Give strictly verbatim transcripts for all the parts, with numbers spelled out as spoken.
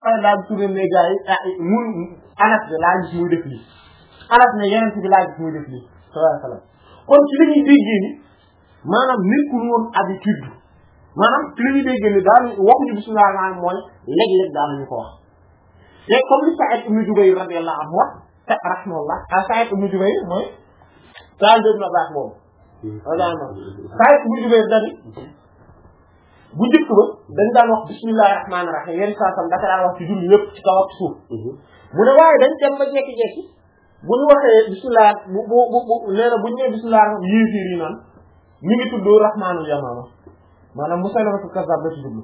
par exemple tourné ne gars yi ah mun Anas de laa gis muy def lii Anas ne yeneen bi laa gis muy def lii sallallahu alayhi wa sallam kon ci li ñuy déggee ni maanaam nekkul woon habitude maanaam ci li ñuy déggee ni daal waxuñu bismillah rahmaan mooy léeg-léeg daanuñu ko wax te comme li Sa'id ibn Jubayr radiyallahu anhu wax te rahimahullah ah Sa'id ibn Jubayr mooy taal dégg na baax boobu wallaahi Sa'id ibn Jubayr dani bu njëkk ba dañ daan wax bismillahir rahmanir rahim yéen saa sam dafa daan wax ci julli yëpp ci kaw ak suuf mu ne waaye dañ dem ba jekki-jekki bu ñu waxee bismillah bu bu bu nee na bu ñu nee bismillah yéefiir yi naan mi ngi tudd rahmanul yamaama maanaam Musaylamatu kazzab la ci jublu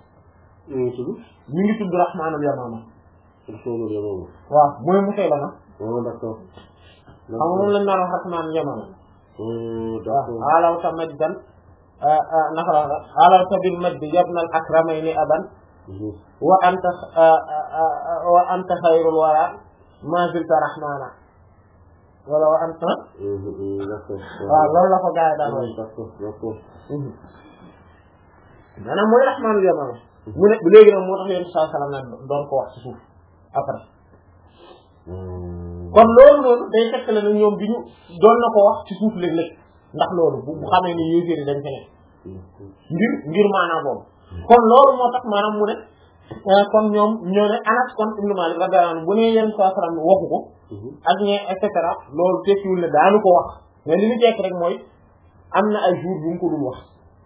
mi ngi tudd rahmanul yamaama rahmanul yamaama waaw mooy Musaylama oh d'accord xam nga moom lañ naan wax rahmanul yamaama d'accord alaw ta majdan naka la alawta bil majdi yabna al akramayni aban wa anta wa anta xayrul wara ma zilta rahmana wala wa anta waaw loolu la ko gars yi daan wax maanaam mooy rahmanul yamama mu ne léegi nag moo tax yéen saa salaam nag doon ko wax ci suuf après kon loolu noonu day fekk la ne ñoom bi ñu doon na ko wax ci suuf léeg-léeg ndax loolu bu bu xamee ni yéegéeri dañ fe ne ngir ngir maanaam boobu kon loolu moo tax maanaam mu ne kon ñoom ñoo ne Anas kon Ibn Malik radiyallahu anhu bu ne yenn saa salaam waxu ko ak ñe et cetera loolu tekkiwul ne daanu ko wax mais li ñu tekk rek mooy am na ay jours bu mu ko dul wax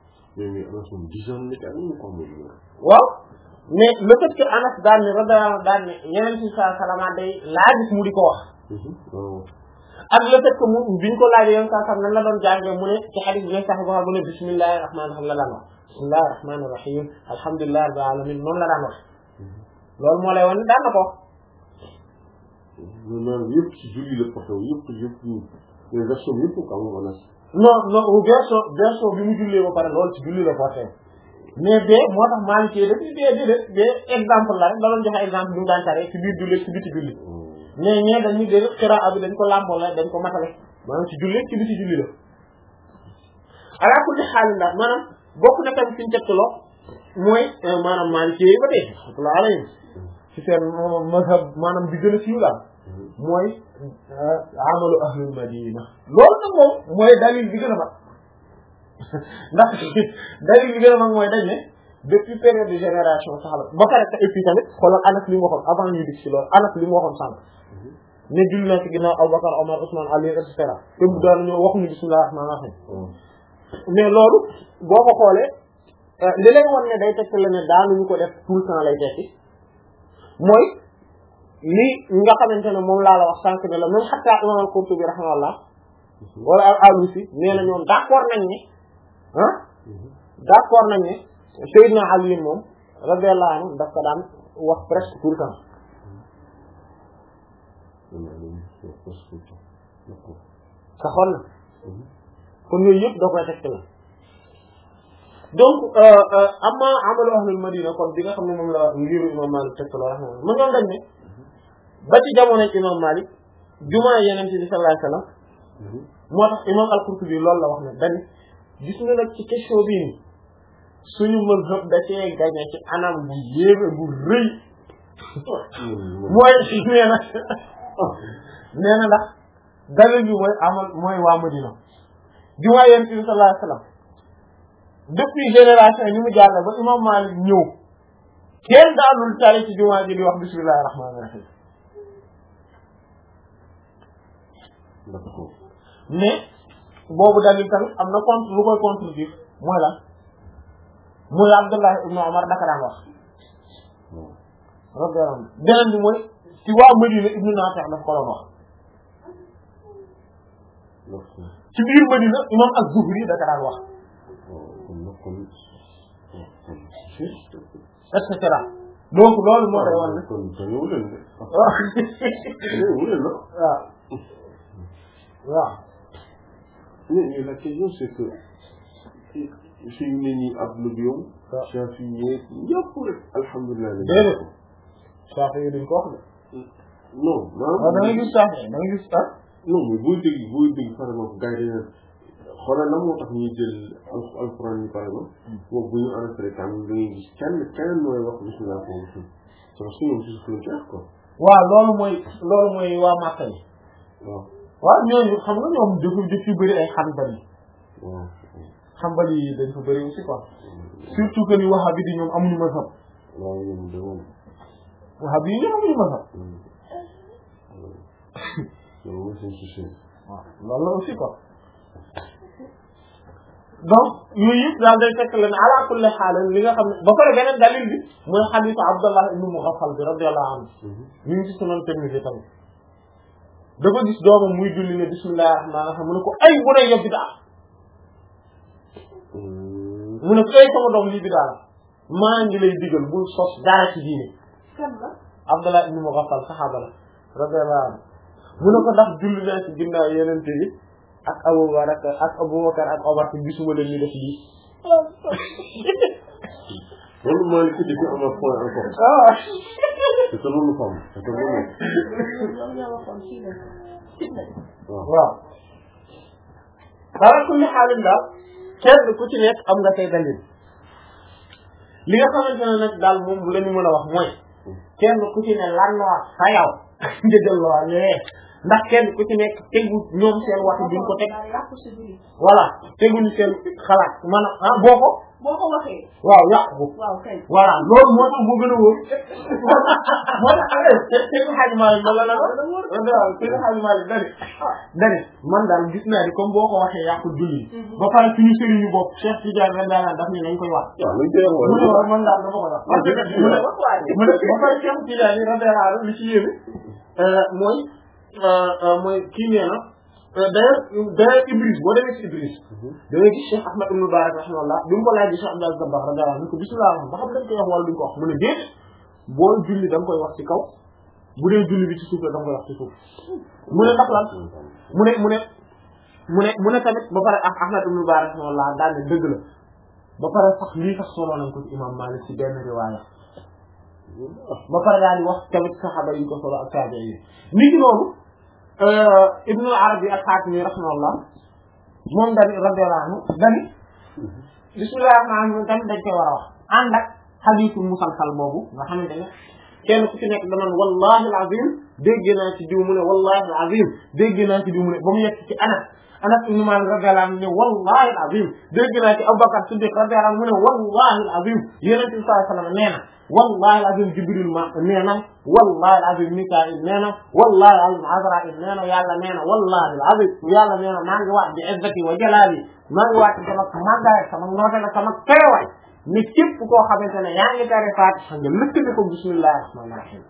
waaw mais le fait que Anas daan ne radiyallahu anhu daan ne yeneen si saa salaam day laa gis mu di ko wax ak le fait que mu biñ ko laajee yoon saa sax nan la doon jàngee mu ne ci hadith bi ne sax boo xam mu ne bismillahir rahmanir rahim la daan wax bismillahir rahmanir rahim alhamdulillahi rabbil alamin noonu la daan wax loolu moo lay wan daan na ko wax. loolu yëpp ci julli la porté yëpp yëpp les versions yëpp ko am wala. non non version version bi mu jullee ba pare loolu ci julli la porté mais bee moo tax maa ngi cee def bee déedéet bee exemple la rek da doon joxe exemple bi mu daan taree ci biir julli ci biti julli. mais ñee dañuy dé xiraa bi dañ ko làmboo la dañ ko matale maanaam ci julli ci biti julli la ala kulli xaalin daal maanaam bokk na tamit fi ñu tegtaloo mooy maanaam Maliki yi ba tey rahmatullah alayhim ci seen mazhab maanaam bi gën a siiw daal mooy amalu ahlul madina loolu nag moom mooy dalil bi gën a mag ndax dalil bi gën a mag mooy dañ ne depuis période de génération saxaba ba pare te et puis tamit xoolal Anas li mu waxoon avant ñu dig ci loolu Anas li mu waxoon sànq ne julli na ci ginnaaw Abubakar Omar Ousmane Ali et cetera te bu doon ñoo waxuñu bismillah rahmaani rahiim mais loolu boo ko xoolee li lay wan ne day tekk la ne daanuñu ko def tout le temps lay tekki mooy li nga xamante ne moom laa la wax sànq ne la même hatta imam al-Qurtubi rahimahullah wala al-Alusi nee na ñoom d'accord nañ ne ah d'accord nañ ne Seydina Ali moom radiyallahu anhu daf ko daan wax presque tout le temps saxoon na kon yooyu yëpp da koy tekk la donc amma amalu ahlul madina kon bi nga xam ne moom la ngiru imam Malik tekk la rahimahullah ma ñoom dañ ne ba ci jamono imam Malik jumaa yeneen bi sallallahu alayhi wasallam moo tax imam al-Qurtubi loolu la wax ne dañ gis nga nag ci question bii ni suñu mazhab da cee gañe ci anam bu yéeme bu rëy mooy nee na nee na ndax dalil bi mooy amal mooy waa Madina jumaa yonent bi sallallahu alayhi wasallam depuis génération yi ni mu jàll ba imam Malik ñëw kenn daanul tari ci jumaa ji di wax bismillahir rahmanir rahim mais boobu dalil tamit am na contre lu koy contredire mooy lan mooy Abdullah ibn Umar daka daan wax radiyallahu anhu beneen bi mooy ci waa Madina ibnu Nafi' daf ko doon wax ci biir Madina imam az-Zuhri daka daan wax et cetera donc loolu moo day wan ne waaw mais la question c'est que suñu ne nii adduna bi yow Shafi yi ñëpp rek alhamdulilah déedéet Shafi yi duñ ko wax de non waaw da ngay gis Shafi da ngay gis ah non mais booy dégg booy dégg par exemple gars yi dañu xoolal la moo tax ñuy jël alxuraan yi par exemple moom bu ñu enregistré tam da ngay gis kenn kenn mooy wax bismillah foofu parce que ñoom ci frontière quoi. waaw loolu mooy loolu mooy waa Makka yi. waaw. waaw ñooñu xam nga ñoom dafa def yu bëri ay xanbali. waaw. xanbali yi dañ fa bëri aussi quoi. surtout que ni wahabi di ñoom amuñu mazhab. waaw ñoom de moom. wahabi yi ñoom amuñu mazhab. loolu mooy seen souci. waaw loolu la aussi quoi. donc yooyu yëpp daal day fekk la ne ala kulli xaal li nga xam ne ba pare beneen dalil bi mooy xadiisu Abdallah ibn Mughaffal bi radiyallahu anhu ñu ngi ci Sunan Tirmidhi tamit dafa gis doomam muy julli ne bismillahir rahmanir rahim mu ne ko ay bu ne yëpp bidaa mu ne ko ay sama doom lii bidaa la maa ngi lay digal bul sos dara ci diine Abdallah ibn Mughaffal saxaaba la radiyallahu anhu mu ne ko ndax julli naa ci ginnaaw yeneen yi ak Abubakar ak Abubakar ak Omar te gisuma leen ñu def lii. loolu mooy li ci di am un point encore. ah. c'est que loolu fam c'est que loolu. waaw. ala kulli xaalin daal kenn ku ci nekk am nga say dalil li nga xamante ne nag daal moom bu la ñu mën a wax mooy kenn ku ci ne lan la wax sa yow nga jël la wax ndax kenn ku ci nekk tegu ñoom seen wax duñ ko teg voilà teguñu seen xalaat maanaam ah boo ko boo ko waxee waaw yàqu ko waaw kay voilà loolu moo tax moo gën a wóor moo tax Seydi Hadji Malick la la waaw Seydi Hadji Malick dani dani man daal gis naa ni comme boo ko waxee yàqu julli ba pare suñu sëriñu bopp Cheikh Tidiane rek daanaan daf ni nañ koy wax mu ne wax man daal dama koy wax mu ne mu ne ba pare Cheikh Tidiane radiyallahu li ci yéene mooy mooy kii nee na d'ailleurs d'ailleurs Ibris boo demee ci Ibris da ngay gis Cheikh Ahmad ibn Mubarak rahimahullah bi mu ko laaj Cheikh Abdou Aziz Dabakh radiyallahu anhu ko bismillah ba xam dañ koy wax wala duñ ko wax mu ne déet boo julli da nga koy wax ci kaw bu dee julli bi ci suuf la da nga koy wax ci suuf mu ne ndax lan mu ne mu ne mu ne mu ne tamit ba pare ak Ahmad ibn Mubarak rahimahullah daal ne dëgg la ba pare sax lii sax solo nañ ko ci imam Malik ci benn riwaaya ba pare daal di wax tamit saxaaba yi ko solo ak taabi'i yi ni ki noonu Ibn al-Arabi al-Xaatimi rahimahullah moom dañuy radiyallahu anhu dañuy bismillahir rahmanir rahim tamit dañ koy war a wax ànd ak xadiisul musalsal boobu nga xamante ne kenn ku ci nekk danaan wallahi al-azim dégg naa ci diw mu ne wallahi al-azim dégg naa ci diw mu ne ba mu yegg ci Anas Anas ibn Maalik radiyallahu anhu ne wallahi al-azim dégg naa ci Abubakar Siddiq radiyallahu anhu mu ne wallahi al-azim Yonent bi sallallahu alayhi wa sallam nee na wallahi al-azim Jibril ma nee na wallahi al-azim Mikaayil nee na wallahi al-azim Azraa'il nee na yàlla nee na wallahi al-azim yàlla nee na maa ngi waat bi izzati wa jalaali maa ngi waat sama màggaay sama noote la sama teewaay ni képp koo xamante ne yaa ngi tari Faatiha nga lëkkale ko bismillahir rahmanir rahim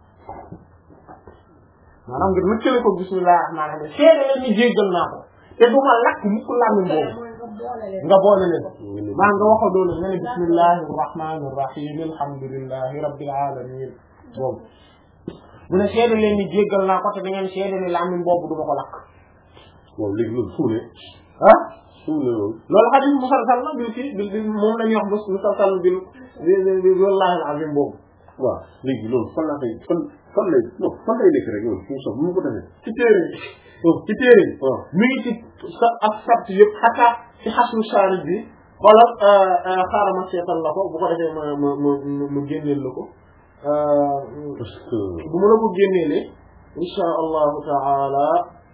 maanaam nga lëkkale ko bismillahir rahmanir rahim seede leen ni jéggal naa ko te du ma lakk mukk làmmiñ boobu nga boole leen maa nga waxal doole nga ne bismillahir rahmanir rahim alhamdulillahi rabbil alamin boobu mu ne seede leen ni jéggal naa ko te da ngeen seede ni làmmiñ boobu du ma ko lakk waaw léegi loolu fu ne ah fu ne loolu loolu xadis musalsal la bil ci bil bil moom la ñuy wax bés musalsal bil bi wallahi al-azim boobu waaw léegi loolu fan laa koy fan fan lay non fan lay nekk rek loolu fu mu sax mu ko defee ci téere ci téere waaw mi ngi ci sa ak sabt yëpp xataa ci xaslu shaarij bi xoolal xaaral ma seetal la ko bu ko defee ma ma ma ma génneel la ko parce que bu ma la ko génneelee insha allahu taala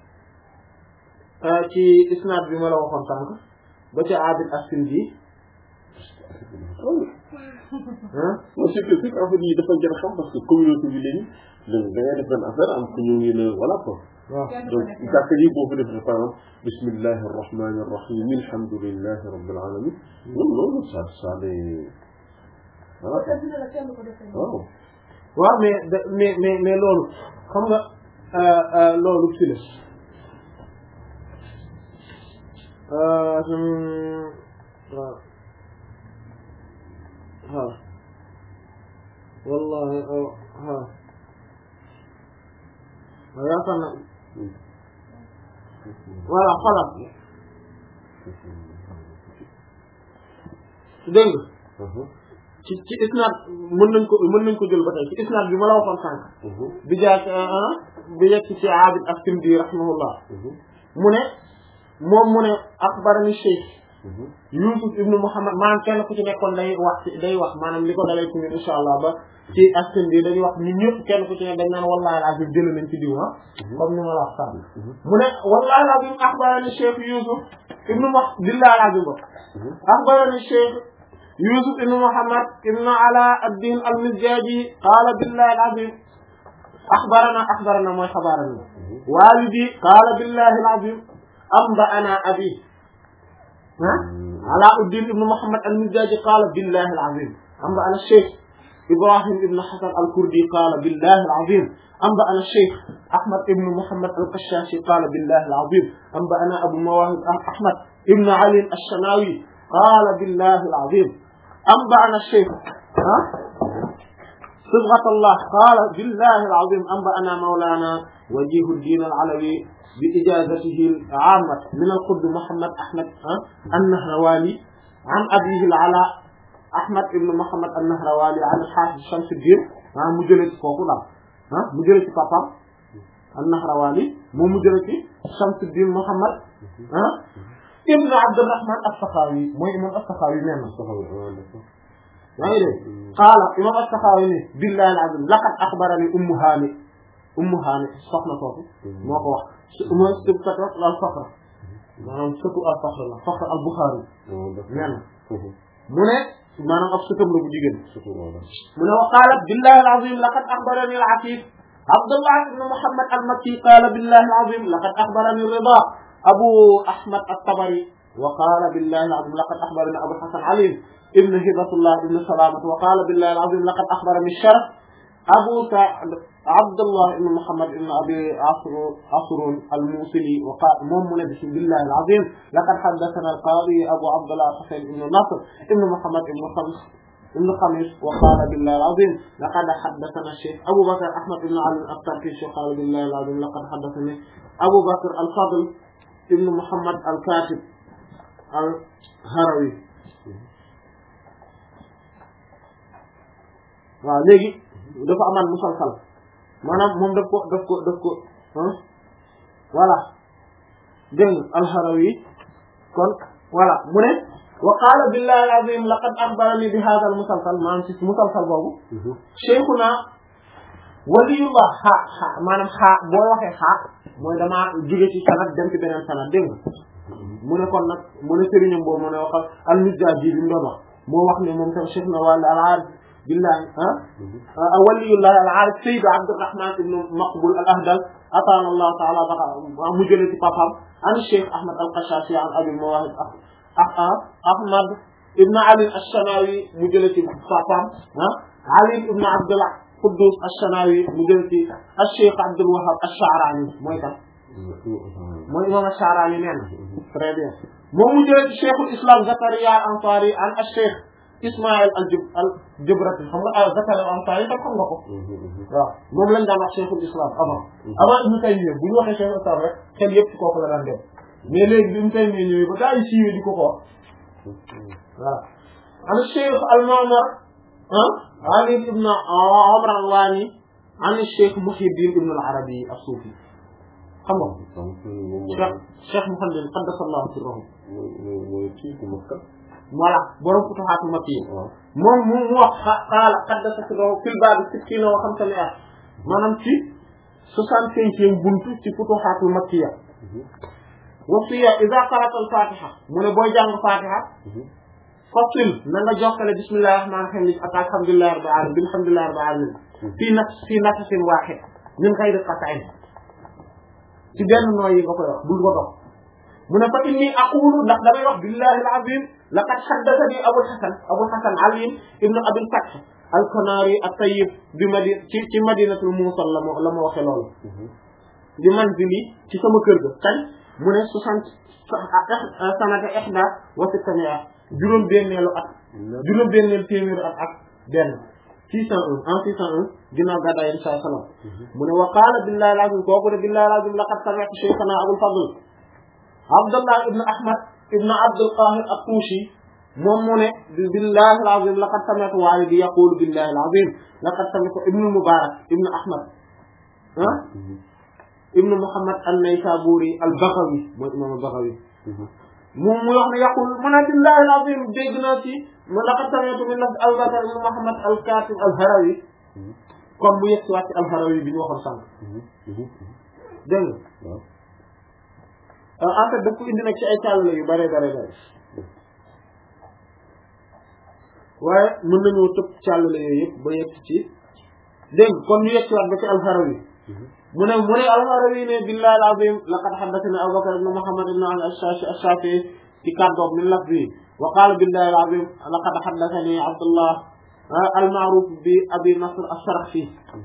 ci isnaad bi ma la waxoon sànq ba ci Abid as-Sindi ah c'est que c'est en fait yi dafa jar xam parce que communauté bi léegi da ngay def benn affaire am ku ñëw ngi ne voilà quoi waaw donc jàkka yi boo ko defee par exemple bismillahi rahmani rahim alhamdulillahi rabbil alamin loolu loolu ça ça les voilà waaw waaw mais mais mais mais loolu xam nga loolu ci la waaw waaw wallahi waaw yaakaar naa voilà xoolal dégg nga ci ci isnaad mën nañ ko mën nañ ko jël ba tey ci isnaad bi ma la waxoon sànq bi jaak bi yegg ci Abid as-Sindi rahimahullah mu ne moom mu ne axbarani Cheikh Yusuf ibnu Muhammad maanaam kenn ku ci nekkoon day wax day wax maanaam li ko dalay ci ñun insha allah ba ci askan bi dañuy wax ñun ñëpp kenn ku ci ne dañ naan wallahi al-azim jël nañ ci diw ah comme ni ma la wax sax mu ne wallahi al-azim akhbarani Cheikh Yusuf ibnu Muhammad billahi al-azim ba akhbarani Cheikh Yusuf ibnu Muhammad ibnu Ala ad-Din al-Mizjaji qala billahi al-azim akhbarana akhbarana mooy xabarana walidi qala billahi al-azim anba'ana abi ah Alauddin ibn Muhammad al-Mizjaji qala billahi al-azim anba'ana Cheikh Ibrahim ibn Hasan al-Kurdi qala billahi al-azim anba'ana Cheikh Ahmad ibn Muhammad al-Qashashi qala billahi al-azim anba'ana Abu Mawahib Ahmad ibn Ali al-Shanawi qala billahi al-azim anba'ana Cheikh صبغة الله قال بالله العظيم أنبأنا مولانا وجيه الدين العلوي بإجازته العامة من القطب محمد أحمد النهرواني عن أبيه العلاء أحمد بن محمد النهرواني عن الحافظ شمس الدين مجلد فوقنا مجلد بابا النهرواني مو مجلد شمس الدين محمد ابن عبد الرحمن السخاوي مو إمام السخاوي نعم قال إمام السخاوي بالله العظيم لقد أخبرني أم هاني أم هاني soxna foofu moo ko wax mooy sibtat al-Fakhr maanaam sëtu al-Fakhr la Fakhr al-Bukhari nee na mu ne maanaam ab sëtam la bu jigéen mu ne wa qalat billahi al-azim laqad akhbarani al-Afif Abdullah ibn Muhammad al-Makki qala billahi al-azim laqad akhbarani Rida Abu Ahmad at-Tabari wa qala billahi al-azim laqad akhbarani Abu Hasan Ali ibn Hibatullah ibn Salamat wa qala billahi al-azim laqad akhbarani Sharaf Abu Sa'd Abdullah ibn Muhammad ibn Abi Asrun al-Musili wa qala moom mu ne billahi al-azim laqad haddathana al-qadi Abu Abdullah Husayn ibn Nasr ibn Muhammad ibn Khams ibn Khamis wa qala billahi al-azim laqad haddathana Shaykh Abu Bakr Ahmad ibn Ali al-Tarkishi wa qala billahi al-azim laqad haddathani Abu Bakr al-Fadl ibn Muhammad al-Katib al-Harawi waaw léegi dafa amaan musalsal maanaam moom daf ko daf ko daf ko voilà dégg nga al-Harawi kon voilà mu ne wa qala billahi al-azim laqad akhbarani bi hadha al-musalsal maanaam ci musalsal boobu cheikhuna waliyullah xa xa maanaam xaa boo waxee xaa mooy damaa jóge ci sanad dem ci beneen sanad dégg nga mu ne kon nag mu ne sëriñam boobu mu ne wax al-Mizjaji bi mu doon wax moo wax ne moom tam cheikhuna wala al-Arif billahi ah waliyullah al-Arif Sayyid Abdurrahman ibn Maqbul al-Ahdal atana Allah ta'ala baqa mu jëlee ci papam an Cheikh Ahmad al-Qashashi an Abi Mawahib Ahmad ibn Ali al-Shanawi mu jëlee ci papam ah Ali ibn Abdullah Quddus al-Shanawi mu jëlee ci Cheikh Abdul Wahhab al-Sha'rani mooy kan mooy imam al-Sha'rani nee na très bien moom mu jëlee ci Cheikhul Islam Zakaria al-Ansari an Cheikh Ismaïl al-Jubrati xam nga Zakaria al-Ansari tam xam nga ko waaw moom lañ daan wax Cheikhul Islam avant avant Ibn Taymiyya bu ñu waxee Cheikhul Islam rek xel yëpp ci kooku la daan dem mais léegi Ibn Taymiyya ñëwee ba gaa yi siiwee di ko ko wax voilà an Cheikh al-Ma'mar ah Ali ibn Umar al-Wani an Cheikh Muhyiddin ibn al-Arabi as-Sufi xam nga Cheikh Cheikh Muhammad qaddasallahu sirrahu voilà borom Futuhatul Makkiyya moom mu mu wax xaala qaddasa sirrahu fil baabi sittiina wa xamsami'a maanaam ci soixante-cinquième buntu ci Futuhatul Makkiyya wa fiya idha qara'ta al-Fatiha mu ne booy jàng Fatiha fasil na nga jokkale bismillahir rahmanir rahim ak alhamdulillahi rabbil alamin alhamdulillahi rabbil alamin fii naf fii nafasin waahid min ghayri qat'in ci benn nooy yi nga koy wax bul ko dox mu ne fa inni aqulu ndax damay wax billahi al-azim laqad haddathani Abul Hasan Abul Hasan Ali ibn Abil Fath al-Kanari at-Tayyib bi madi ci ci Madinatul Muwsal la ma la ma waxee loolu di manzili ci sama kër ga kañ mu ne soixante sanata ihda wa sittami'a juróom benneelu at juróom benneelu téeméeru at ak benn six cent un en six cent un ginnaaw gàddaay Yonent bi sallallahu alayhi wasallam mu ne wa qaala billahi al-azim kooku ne billahi al-azim laqad sami'tu shaykhana Abul Fadl Abdullah ibn Ahmad ibn Abdul Qahir at-Tushi moom mu ne billahi al-azim laqad sami'tu walidi yaqulu billahi al-azim laqad sami'tu ibn Mubarak ibn Ahmad ah ibn Muhammad an-Naysaburi al-Baghawi mooy imam al-Baghawi moom muy wax ne yaqul mu ne billahi al-azim dégg naa ci mu laqad sami'tu min lafz Abu Bakr ibn Muhammad al-Katib al-Harawi comme mu yegg si waat ci al-Harawi bi ñu waxoon sànq dégg nga en fait daf ko indi nag ci ay càllale yu bare bare bare waaye mën nañoo tëb càllale yooyu yëpp ba yegg ci dégg nga kon ñu yegg si waat ba ci al-Harawi mu ne mu ne al-Harawi ne billahi al-azim laqad haddathana Abu Bakr ibn Muhammad ibn al-Shafi'i ci kàddoom min lafzi wa qala billahi al-azim laqad haddathani Abdullah al-ma'ruf bi Abi Nasr ash-Sharafi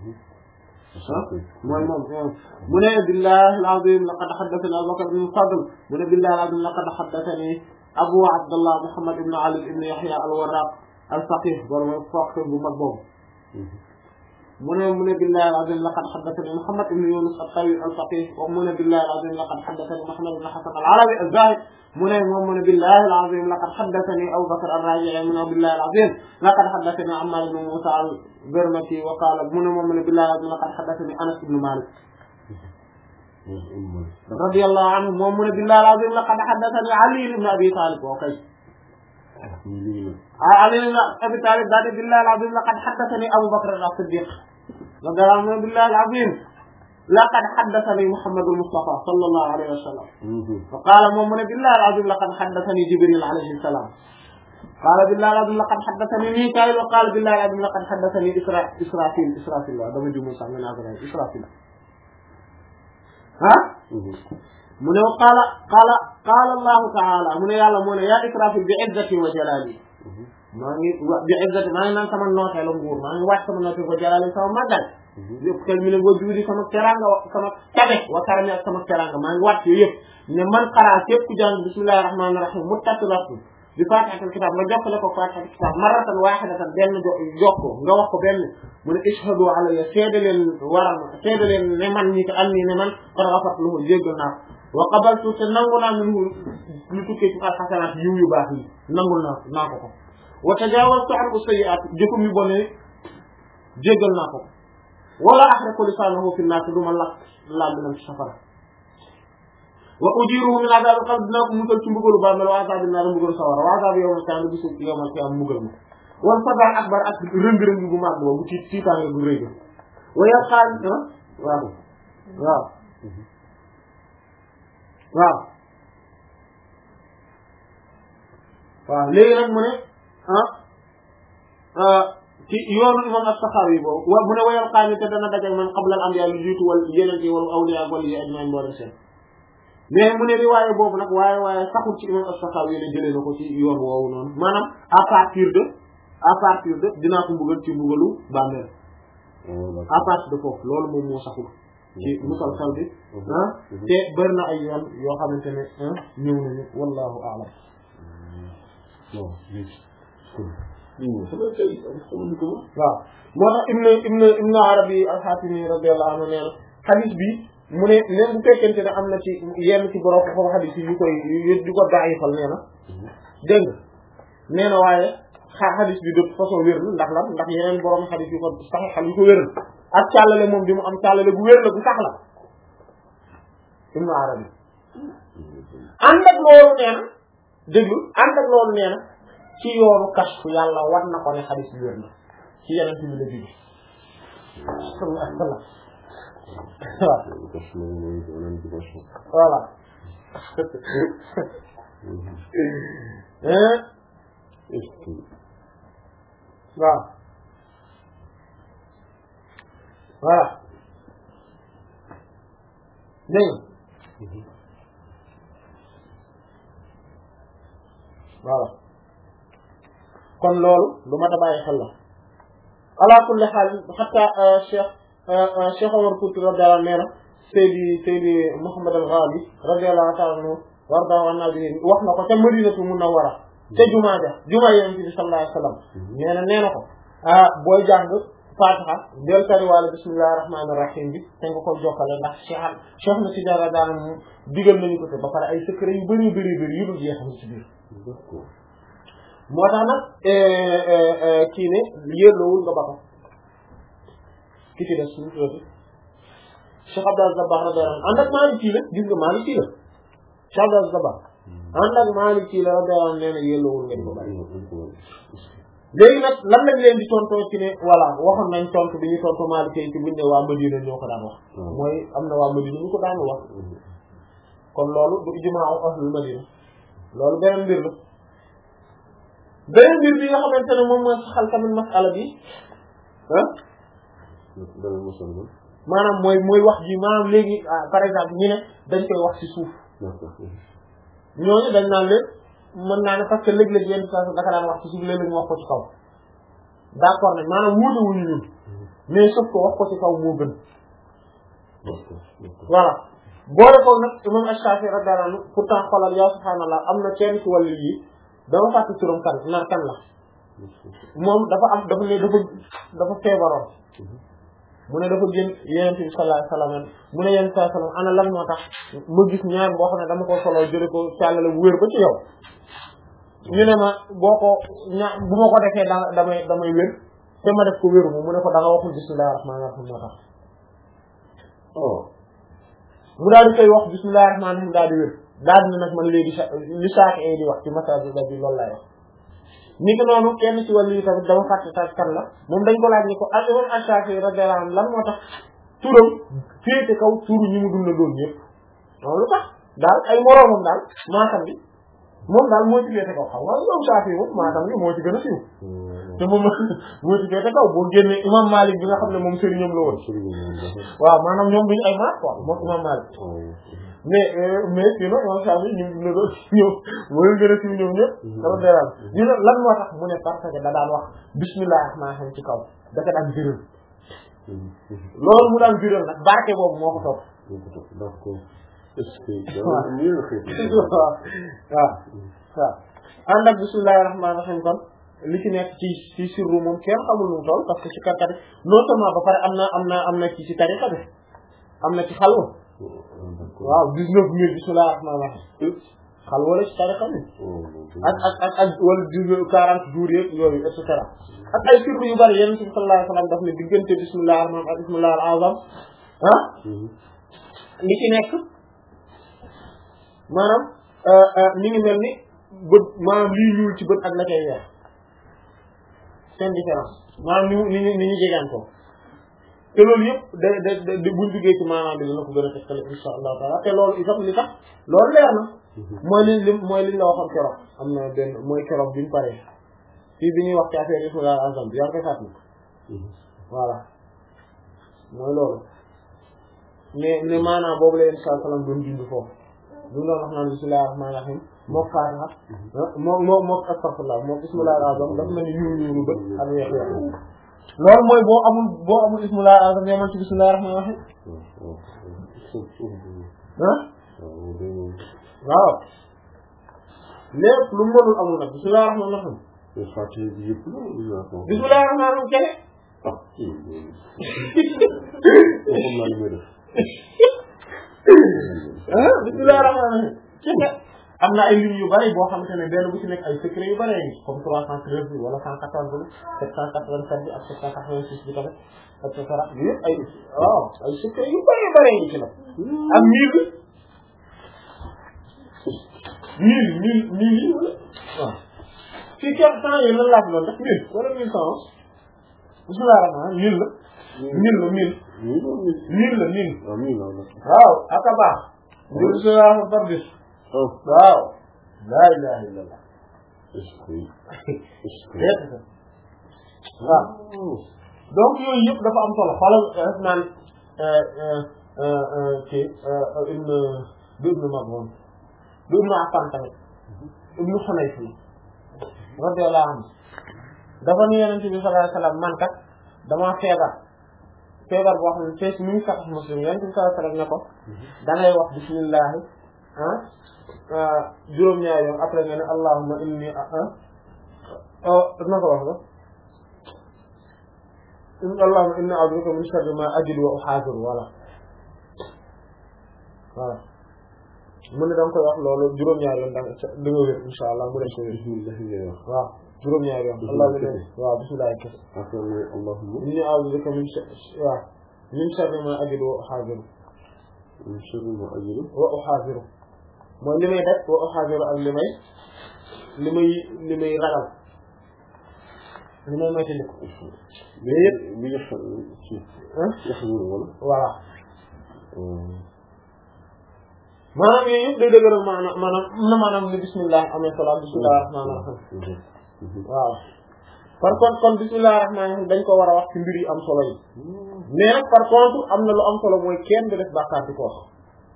mooy moom mu ne billahi al-azim laqad haddathani Abu Bakr ibn Fadl mu ne billahi al-azim laqad haddathani Abu Abdullah Muhammad ibn Ali ibn Yahya al-Warraq al-Faqih wala mooy faqih bu mag boobu mu ne mu ne billahi al-azim laqad haddathani Muhammad ibn Yunus at-Tawi al-Faqih wa mu ne billahi al-azim laqad haddathani Muhammad ibn Hasan al-Alawi az-Zahid mu ne moom mu ne billahi al-azim laqad haddathani Abu Bakr ar-Raji'i mu ne billahi al-azim laqad haddathani Ammar ibn Musa al-Birmati wa qala mu ne moom mu ne billahi al-azim laqad haddathani Anas ibn Malik radiyallahu anhu moom mu ne billahi al-azim laqad haddathani Ali ibn Abi Talib wa kay Ali ibn Abi Talib daal di billahi al-azim laqad haddathani Abu Bakr as-Siddiq radiyallahu anhu billahi al-azim laqad haddathani Muhammad al-Mustafa sallallahu alayhi wa sallam fa qala moom mu ne billahi al-azim laqad haddathani Jibril alayhi salam qala billahi al-azim laqad haddathani Mika'il wa qala billahi al-azim laqad haddathani Israfil Israfil waaw dama juum sax nga naa ko Israfil ah mu ne qaala qaala qaala Allahu ta'ala mu ne yàlla moo ne yaa Israfil bi izzati wa jalali maa ngi bi izzati maa ngi naan sama nooteelu nguur maa ngi wàcc sama nooteelu wa jalali sama màggal yëpp xel mi ne wa juudi sama teranga sama tabe wa karami ak sama teranga maa ngi wàcc yëpp ne man xaraa képp ku jàng bismillahir rahmanir rahim muttasilatu bi fatihatul kitab nga jokkale ko fatihatul kitab marratan wahidatan benn jox ko nga wax ko benn mu ne ishhadu alayya seede leen waral seede leen ne man ñi ko am nii ne man qad ghafartu lahu jéggal naa wa qabaltu te nangu naa minhu lu tukkee ci alxasanaat yiw yu baax yi nangul naa naa ko ko wa tajawaztu anhu sayyi'at jëfum yu bon yi jéggal naa ko wala ahriqu lisaanahu fi naas du ma lakk làmminam ci safara wa ujiruhu min adaabi qabr dinaa ko musal ci mbugalu bàmmeel wa azaabi naar mbugalu sawara wa azaabi yawmal qiyaama bisu yawmal qiyaama mbugal ma wal sabaa akbar ak rëng-rëng bu màgg ba bu tiit tiitaange bu rëy wa yaqaan waaw waaw waaw waaw léegi nag mu ne ah ci yoonu imam as-Saxaawi boobu wa mu ne wayal qaani te dana dajal man qabla al-anbiyaa lu jiitu wal yeneen yi wala awliyaa wala yi ajma'iin mboolem seen mais mu ne riwaaye boobu nag waaye waaye saxul ci imam as-Saxaawi ne jëlee na ko ci yoon woowu noonu maanaam à partir de à partir de dinaa ko mbugal ci mbugalu bàmmeel à partir de foofu loolu moom moo saxul ci musalsal bi ah te bëri na ay yoon yoo xamante ne ñëw nañu wallahu a'lam waaw moo tax ibn ibn ibn Arabi al-Hatimi radiyallahu anhu nee na xadis bi mu ne même bu fekkente ne am na ci yenn ci borom xam xadis yi yu koy yu ko bàyyi xel nee na dégg nga nee na waaye xa xadis bi de façon wér na ndax lan ndax yeneen borom xadis yu ko sax xal yu ko wér na ak càllale moom bi mu am càllale bu wér la bu sax la ibn Arabi ànd ak loolu nee na déglu ànd ak loolu nee na ci yoonu kashfu yàlla war na ko ne xadis bi wér na ci yeneen ci bi la jóge sallallahu alayhi wa sallam voilà waaw voilà dégg voilà kon loolu lu mat a bàyyi xel la ala kulli xaal xataa cheikh cheikh Omar Fouti radiyallahu anhu nee na Seydi Seydi Mouhamed al Ghali radiyallahu ta'ala anhu warda wa nabi wax na ko ca Madinatu Munawwara ca jumaa ja jumaa Yonent bi sallallahu alayhi wa sallam nee na nee na ko ah booy jàng Fatiha del tariwaale bismillahir rahmanir rahim bi te nga ko jokkale ndax cheikh cheikh na si dara daanam digal nañu ko te ba pare ay secret yu bëri bëri bëri yu dul jeexam ci biir moo tax nag kii ne yéerloowul nga ba ko ki ci des suñu tuuti Cheikh Abdou Dabakh radiyallahu anhu ànd ak Maalik kii la gis nga Maalik kii la Cheikh Abdou Dabakh ànd ak Maliki la radiyallahu anhu nee na yelloowul ngeen ko bari léegi nag lan lañ leen di tontoo ci ne voilà waxoon nañ tontu bi ñu tontu Maliki ci buñ ne waa Madina ñoo ko daan wax mooy am na waa Madina ñu ko daan wax kon loolu du ijmaa ahlul Madina loolu beneen mbir la beneen mbir bi nga xamante ne moom mooy saxal tamit masala bi ah maanaam mooy mooy wax ji maanaam léegi par exemple ñu ne dañ koy wax ci suuf ñooñu dañ naan leen mën naa ne parce que léeg-léeg yenn saa dafa daan wax ci suuf léeg-léeg ñu wax ko ci kaw d'accord nañ maanaam wuute wuñu ñun mais sauf ko wax ko ci kaw moo gën voilà boole ko nag imam Ash-Shafi'i radiyallahu anhu pourtant xoolal yaa subhaanallah am na kenn ci wàllu yi dama fàtte turam kan naan kan la moom dafa am dafa ne dafa dafa feebaroon mu ne dafa génn Yonent bi sallallahu alayhi wasallam mu ne Yonent bi sallallahu alayhi wasallam ana lan moo tax ma gis ñaar boo xam ne dama ko solo jële ko càllale bu wér ba ci yow ñu ne ma boo ko ña bu ma ko defee da damay damay wér te ma def ko wéru mu mu ne ko da nga waxul bismillahir rahmanir rahim moo tax mu daal di koy wax bismillahir rahmanir rahim daal di wér daal di nag man léegi li Shafi'i di wax ci masal bi loolu lay wax ni ko noonu kenn ci wàllu yi tamit dama fàtte ta kan la moom dañ ko laaj ni ko al imam Ash-Shafi'i radiyallahu anhu lan moo tax turam féete kaw turu ñi mu dund doon ñëpp loolu lu tax daal ay moroomam daal maatam bi moom daal moo ci féete kaw xam nga imam Shafi'i moom maatam bi moo ci gën a siiw te moom moo ci féete kaw boo génnee imam Malik bi nga xam ne moom sëriñam la woon waaw maanaam ñoom duñu ay maat quoi moom imam Malik mais mais sinon imam Shafi'i ñu dund doon ñëw moo leen gën a siiw ñoom ñëpp dama deeral ñu ne lan moo tax mu ne parce que da daan wax bismillahir rahmanir rahim ci kaw da ko daan biral loolu mu daan biral nag barke boobu moo ko topp waaw waaw ànd ak bismillahir rahmanir rahim kon li ci nekk ci ci sirru moom kenn xamul nu mu toll parce que ci karkat non seulement ba pare am na am na am na ci ci tariqa bi am na ci xalwa waaw dix-neuf mille bismillahir rahmanir rahim xalwa la ci tariqa bi ak ak ak ak wala dix-neuf quarante jours yeeg yooyu et cetera ak ay sirru yu bari Yonent bi sallallahu alayhi wasallam daf ne diggante bismillahir rahmanir ak bismillahir azam ah li ci nekk maanaam mi ngi mel ni bët maanaam lii ñuul ci bët ak la koy weex seen différence maanaam ni ni ni ñu jegaan ko te loolu yëpp da da da buñ duggee ci maanaam bi dina ko gën a tekkale insha allah taala te loolu itam li tax loolu leer na mooy li li mooy liñ la waxoon keroog am na benn mooy keroog bi ñu paree fii bi ñuy wax ci affaire bismillah azam bi yaa ngi koy fàttali voilà mooy loolu mais mais maanaam boobu la insha allah doon dund foofu ñu doon wax naan bismillahir rahmanir rahim moo faatiha moo moo moo astaghfirullah moo bismillahir azam dafa mel ni ñuul ñuulu bët ak weex weex loolu mooy boo amul boo amul bismillahir azam yemal ci bismillahir rahmanir rahim ah waaw lépp lu mënul amul nag bismillahir rahmanir rahim bismillahir rahmanir rahim kene ah bismillahir rahmanir rahim kene am na ay lim yu bari boo xamante ne benn bu ci nekk ay secret yu bari comme trois cent treize bi wala cent quatorze bi sept cent quatre-vingt-sept bi ak sept cent quatre-vingt-six bi tamit et cetera yëpp ay waaw ay secret yu bari bari yi ci la ak mille mille mille mille yi wala waaw fii quatre cent yi lan laa fi doon def mille wala mille cent bismillah rahman mille la mille la mille mille la mille waaw ak a baax mille bismillah par bis waaw laa ilaha illallah waaw donc yooyu yëpp dafa am solo xoolal def naan kii ibn du ibn Maz'un du ibn Affan tamit ibn Hunayf radiyallahu anhu dafa ni Yonent bi sallallahu alayhi wasallam man kat dama feebar feebar boo xam ne fees mi ngi sax Muslim Yonent bi sallallahu alayhi wasallam ne ko dangay wax bismillah ah juróom-ñaari yoon après nga ne allahumma inni ah na ko wax la allahumma inni a'udhu bika min sharri ma ajidu wa uhadhiru voilà voilà mu ne da nga koy wax loolu juróom-ñaari yoon da nga da nga wér insha allah mu def ko wér waaw juróom-ñaari yoon allahumma waaw bismillah kese inni a'udhu bika min waaw min sharri ma ajidu wa uhadhiru min sharri ma ajidu wa uhadhiru mooy li may def wa uhaziru ak li may li may li may ragal li may moytandiku mais yëpp bi nga xam ci yaxzuru wala voilà maanaam yooyu yëpp day dëgëral maanaam maanaam na maanaam ni bismillah amee solo bismillah rahmaani rahiim waaw par contre kon bismillah rahmaani rahiim dañ ko war a wax ci mbir yi am solo yi mais nag par contre am na lu am solo mooy kenn du def bàkkaar di ko wax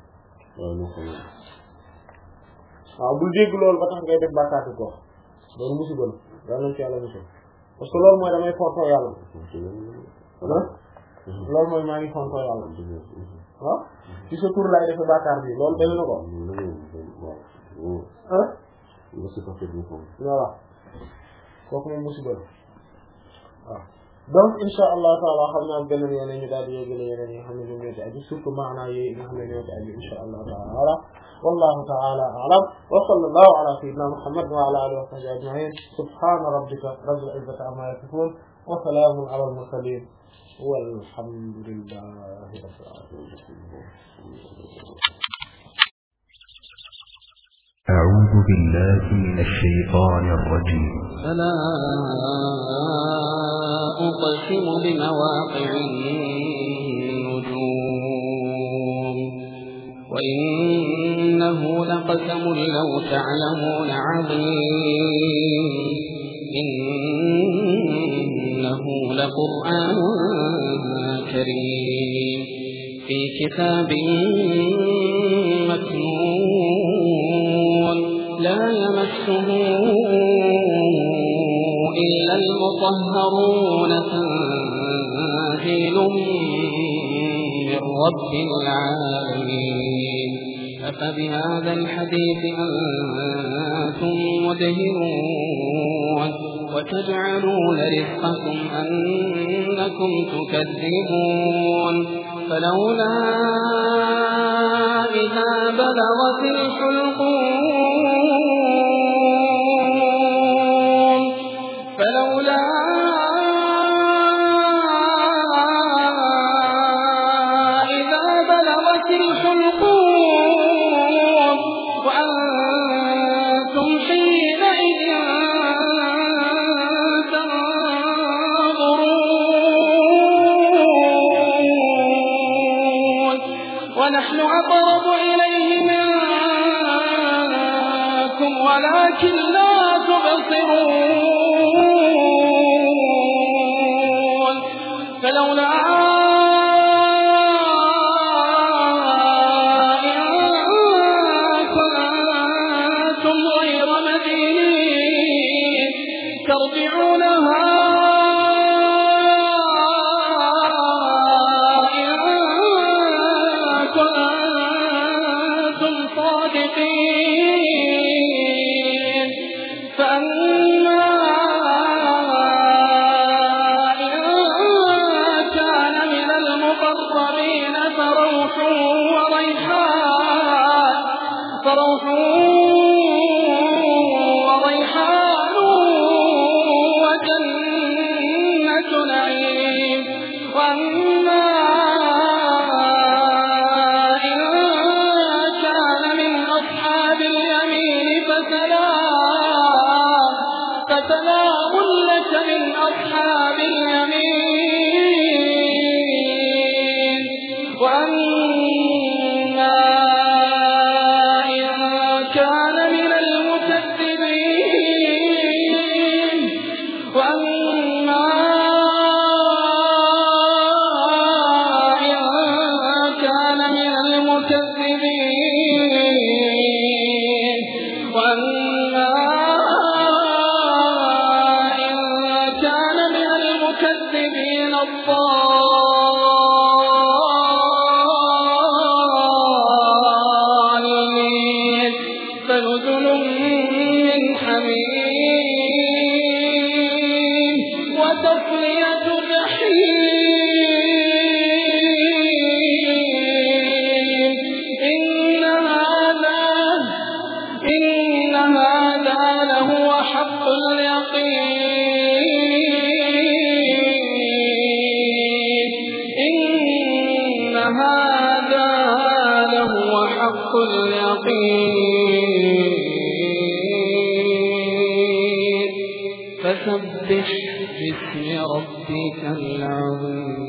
waaw bul dégg loolu ba tax ngay def bàkkaar di ko wax loolu musiba la daa nañ ci yàlla musiba parce que loolu mooy damay fontoo yàlla ah loolu mooy maa ngi fontoo yàlla waaw ci sa tur laay defee bàkkaar bi loolu deme na ko ah voilà kooku moom musiba la waaw donc insha allah taala xam naa beneen yoon ñu daal di yéegale yeneen yi nga xam ne ñoom ñoo ci aju surtout maanaa yi nga xam ne ñoo ci aju insha allah taala wallahu taala a'lam wa sallallahu ala sayyidina muhammad wa ala alihi wa sahbihi ajma'in subhana rabbika rabbil izzati amma yasifun wa salamun ala al mursalin walhamdulillahi rabbil alamin. أعوذ بالله من الشيطان الرجيم. فلا أقسم بمواقع النجوم وإنه لقسم لو تعلمون عظيم إنه لقرآن كريم في كتاب مكنون لا يمسه إلا المطهرون تنزيل من رب العالمين أفبهذا الحديث أنتم مدهنون وتجعلون رزقكم أنكم تكذبون فلولا إذا بلغت الحلقوم فلولا إذا بلغت الحلقوم وأنتم حينئذ تنظرون ونحن أقرب إليه منكم ولكن لا تبصرون فلولا إن كنتم غير مدينين ترجعونها إن كنتم صادقين فأما إن كان من المقربين فروح وريحان فروح وريحان وجنة نعيم وأما إن كان من أصحاب اليمين فسلام فسلام لك من أصحاب اليمين وأما إن كان من المكذبين وأما إن كان من المكذبين وأما إن كان من المكذبين الضالين فنزل من حميم وتصلية جحيم إن هذا إن هذا لهو حق اليقين إن هذا لهو حق حق اليقين فسبح باسم ربك العظيم